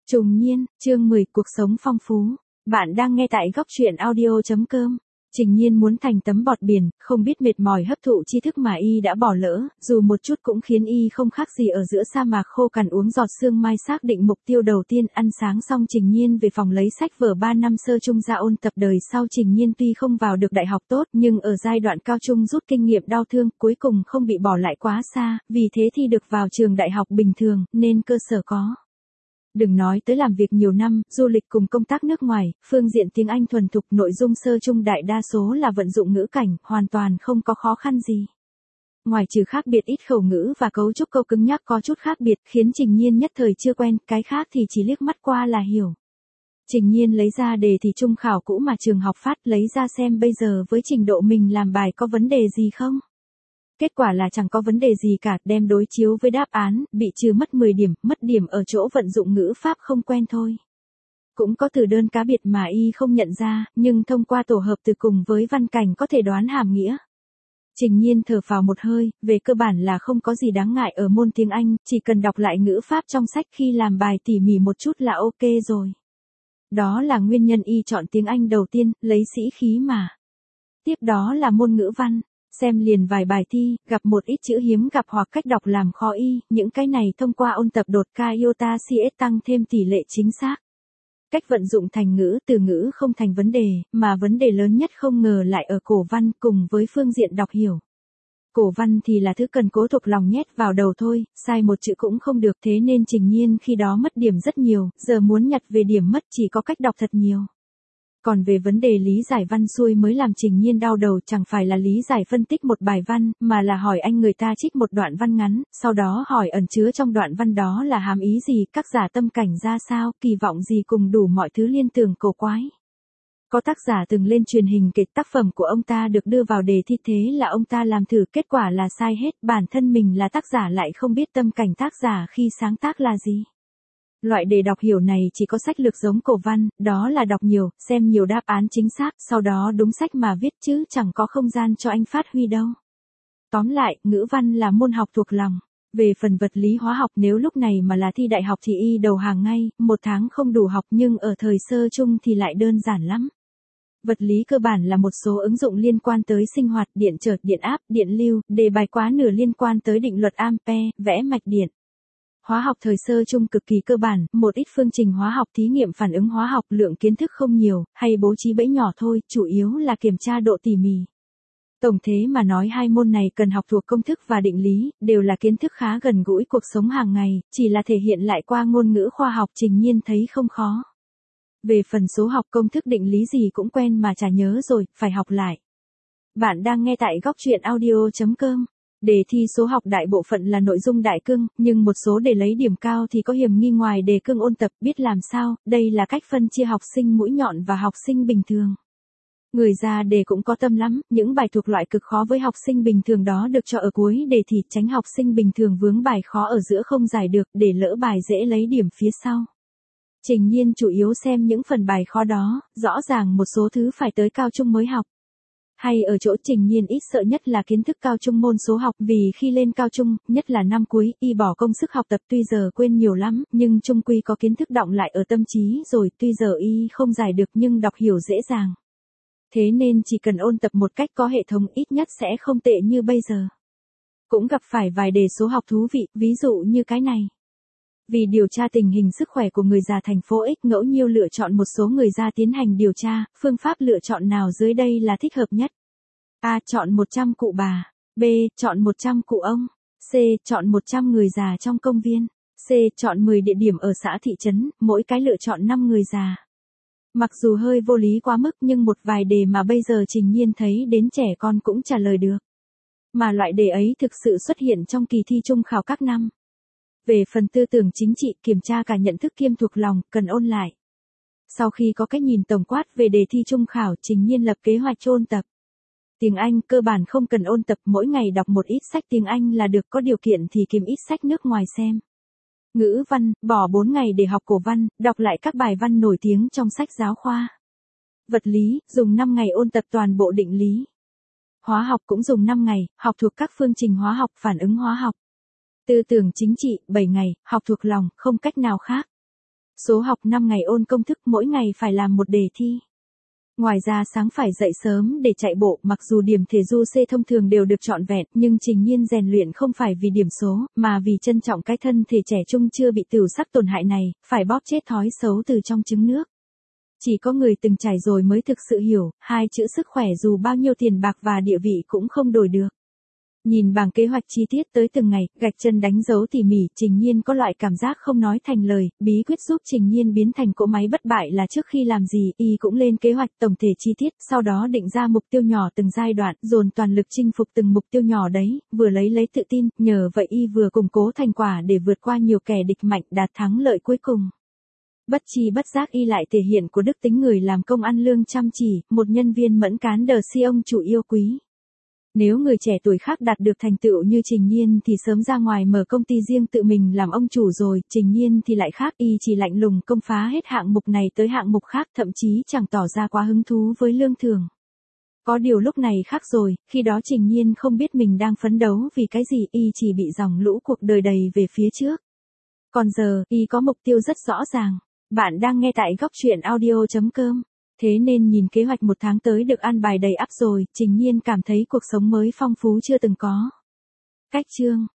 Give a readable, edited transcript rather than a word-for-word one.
Trùng Nhiên, chương 10, cuộc sống phong phú. Bạn đang nghe tại góc truyện audio.com. Trình Nhiên muốn thành tấm bọt biển, không biết mệt mỏi hấp thụ tri thức mà y đã bỏ lỡ, dù một chút cũng khiến y không khác gì ở giữa sa mạc khô cằn uống giọt sương mai. Xác định mục tiêu đầu tiên, ăn sáng xong Trình Nhiên về phòng lấy sách vở 3 năm sơ trung ra ôn tập. Đời sau Trình Nhiên tuy không vào được đại học tốt, nhưng ở giai đoạn cao trung rút kinh nghiệm đau thương, cuối cùng không bị bỏ lại quá xa, vì thế thi được vào trường đại học bình thường, nên cơ sở có. Đừng nói tới làm việc nhiều năm, du lịch cùng công tác nước ngoài, phương diện tiếng Anh thuần thục, nội dung sơ trung đại đa số là vận dụng ngữ cảnh, hoàn toàn không có khó khăn gì. Ngoài trừ khác biệt ít khẩu ngữ và cấu trúc câu cứng nhắc có chút khác biệt, khiến Trình Nhiên nhất thời chưa quen, cái khác thì chỉ liếc mắt qua là hiểu. Trình Nhiên lấy ra đề thi trung khảo cũ mà trường học phát, lấy ra xem bây giờ với trình độ mình làm bài có vấn đề gì không. Kết quả là chẳng có vấn đề gì cả, đem đối chiếu với đáp án, bị trừ mất 10 điểm, mất điểm ở chỗ vận dụng ngữ pháp không quen thôi. Cũng có từ đơn cá biệt mà y không nhận ra, nhưng thông qua tổ hợp từ cùng với văn cảnh có thể đoán hàm nghĩa. Trình Nhiên thở phào một hơi, về cơ bản là không có gì đáng ngại ở môn tiếng Anh, chỉ cần đọc lại ngữ pháp trong sách khi làm bài tỉ mỉ một chút là ok rồi. Đó là nguyên nhân y chọn tiếng Anh đầu tiên, lấy sĩ khí mà. Tiếp đó là môn ngữ văn. Xem liền vài bài thi, gặp một ít chữ hiếm gặp hoặc cách đọc làm khó y, những cái này thông qua ôn tập đột ca iota CS tăng thêm tỷ lệ chính xác. Cách vận dụng thành ngữ, từ ngữ không thành vấn đề, mà vấn đề lớn nhất không ngờ lại ở cổ văn cùng với phương diện đọc hiểu. Cổ văn thì là thứ cần cố thuộc lòng nhét vào đầu thôi, sai một chữ cũng không được, thế nên Trình Nhiên khi đó mất điểm rất nhiều, giờ muốn nhặt về điểm mất chỉ có cách đọc thật nhiều. Còn về vấn đề lý giải văn xuôi mới làm Trình Nhiên đau đầu, chẳng phải là lý giải phân tích một bài văn, mà là hỏi anh người ta trích một đoạn văn ngắn, sau đó hỏi ẩn chứa trong đoạn văn đó là hàm ý gì, tác giả tâm cảnh ra sao, kỳ vọng gì cùng đủ mọi thứ liên tưởng cổ quái. Có tác giả từng lên truyền hình kể tác phẩm của ông ta được đưa vào đề thi, thế là ông ta làm thử, kết quả là sai hết, bản thân mình là tác giả lại không biết tâm cảnh tác giả khi sáng tác là gì. Loại đề đọc hiểu này chỉ có sách lược giống cổ văn, đó là đọc nhiều, xem nhiều đáp án chính xác, sau đó đúng sách mà viết chứ chẳng có không gian cho anh phát huy đâu. Tóm lại, ngữ văn là môn học thuộc lòng. Về phần vật lý hóa học, nếu lúc này mà là thi đại học thì y đầu hàng ngay, 1 tháng không đủ học, nhưng ở thời sơ chung thì lại đơn giản lắm. Vật lý cơ bản là một số ứng dụng liên quan tới sinh hoạt, điện trở, điện áp, điện lưu, đề bài quá nửa liên quan tới định luật Ampere, vẽ mạch điện. Hóa học thời sơ chung cực kỳ cơ bản, một ít phương trình hóa học, thí nghiệm phản ứng hóa học, lượng kiến thức không nhiều, hay bố trí bẫy nhỏ thôi, chủ yếu là kiểm tra độ tỉ mỉ. Tổng thế mà nói hai môn này cần học thuộc công thức và định lý, đều là kiến thức khá gần gũi cuộc sống hàng ngày, chỉ là thể hiện lại qua ngôn ngữ khoa học. Trình Nhiên thấy không khó. Về phần số học, công thức định lý gì cũng quen mà chả nhớ rồi, phải học lại. Bạn đang nghe tại góc truyện audio.com. Đề thi số học đại bộ phận là nội dung đại cương, nhưng một số để lấy điểm cao thì có hiểm nghi ngoài đề cương ôn tập, biết làm sao, đây là cách phân chia học sinh mũi nhọn và học sinh bình thường. Người ra đề cũng có tâm lắm, những bài thuộc loại cực khó với học sinh bình thường đó được cho ở cuối đề thì tránh học sinh bình thường vướng bài khó ở giữa không giải được, để lỡ bài dễ lấy điểm phía sau. Trình Nhiên chủ yếu xem những phần bài khó đó, rõ ràng một số thứ phải tới cao trung mới học. Hay ở chỗ Trình Nhiên ít sợ nhất là kiến thức cao trung môn số học, vì khi lên cao trung, nhất là năm cuối, y bỏ công sức học tập, tuy giờ quên nhiều lắm, nhưng chung quy có kiến thức đọng lại ở tâm trí rồi, tuy giờ y không giải được nhưng đọc hiểu dễ dàng. Thế nên chỉ cần ôn tập một cách có hệ thống ít nhất sẽ không tệ như bây giờ. Cũng gặp phải vài đề số học thú vị, ví dụ như cái này. Vì điều tra tình hình sức khỏe của người già thành phố X, ngẫu nhiên lựa chọn một số người già tiến hành điều tra, phương pháp lựa chọn nào dưới đây là thích hợp nhất? A. Chọn 100 cụ bà. B. Chọn 100 cụ ông. C. Chọn 100 người già trong công viên. C. Chọn 10 địa điểm ở xã thị trấn, mỗi cái lựa chọn 5 người già. Mặc dù hơi vô lý quá mức nhưng một vài đề mà bây giờ Trình Nhiên thấy đến trẻ con cũng trả lời được. Mà loại đề ấy thực sự xuất hiện trong kỳ thi trung khảo các năm. Về phần tư tưởng chính trị, kiểm tra cả nhận thức kiêm thuộc lòng, cần ôn lại. Sau khi có cái nhìn tổng quát về đề thi trung khảo, Trình Nhiên lập kế hoạch ôn tập. Tiếng Anh cơ bản không cần ôn tập, mỗi ngày đọc một ít sách tiếng Anh là được, có điều kiện thì kiếm ít sách nước ngoài xem. Ngữ văn, bỏ 4 ngày để học cổ văn, đọc lại các bài văn nổi tiếng trong sách giáo khoa. Vật lý, dùng 5 ngày ôn tập toàn bộ định lý. Hóa học cũng dùng 5 ngày, học thuộc các phương trình hóa học, phản ứng hóa học. Tư tưởng chính trị, 7 ngày, học thuộc lòng, không cách nào khác. Số học 5 ngày ôn công thức, mỗi ngày phải làm một đề thi. Ngoài ra sáng phải dậy sớm để chạy bộ, mặc dù điểm thể du C thông thường đều được trọn vẹn, nhưng Trình Nhiên rèn luyện không phải vì điểm số, mà vì trân trọng cái thân thể trẻ trung chưa bị tửu sắc tổn hại này, phải bóp chết thói xấu từ trong trứng nước. Chỉ có người từng trải rồi mới thực sự hiểu, hai chữ sức khỏe dù bao nhiêu tiền bạc và địa vị cũng không đổi được. Nhìn bảng kế hoạch chi tiết tới từng ngày, gạch chân đánh dấu tỉ mỉ, Trình Nhiên có loại cảm giác không nói thành lời, bí quyết giúp Trình Nhiên biến thành cỗ máy bất bại là trước khi làm gì, y cũng lên kế hoạch tổng thể chi tiết, sau đó định ra mục tiêu nhỏ từng giai đoạn, dồn toàn lực chinh phục từng mục tiêu nhỏ đấy, vừa lấy tự tin, nhờ vậy y vừa củng cố thành quả để vượt qua nhiều kẻ địch mạnh, đạt thắng lợi cuối cùng. Bất chi bất giác y lại thể hiện của đức tính người làm công ăn lương chăm chỉ, một nhân viên mẫn cán đờ si ông chủ yêu quý. Nếu người trẻ tuổi khác đạt được thành tựu như Trình Nhiên thì sớm ra ngoài mở công ty riêng tự mình làm ông chủ rồi, Trình Nhiên thì lại khác, y chỉ lạnh lùng công phá hết hạng mục này tới hạng mục khác, thậm chí chẳng tỏ ra quá hứng thú với lương thưởng. Có điều lúc này khác rồi, khi đó Trình Nhiên không biết mình đang phấn đấu vì cái gì, y chỉ bị dòng lũ cuộc đời đầy về phía trước. Còn giờ, y có mục tiêu rất rõ ràng. Bạn đang nghe tại góc truyện audio.com. Thế nên nhìn kế hoạch một tháng tới được an bài đầy ắp rồi, Trình Nhiên cảm thấy cuộc sống mới phong phú chưa từng có. Cách chương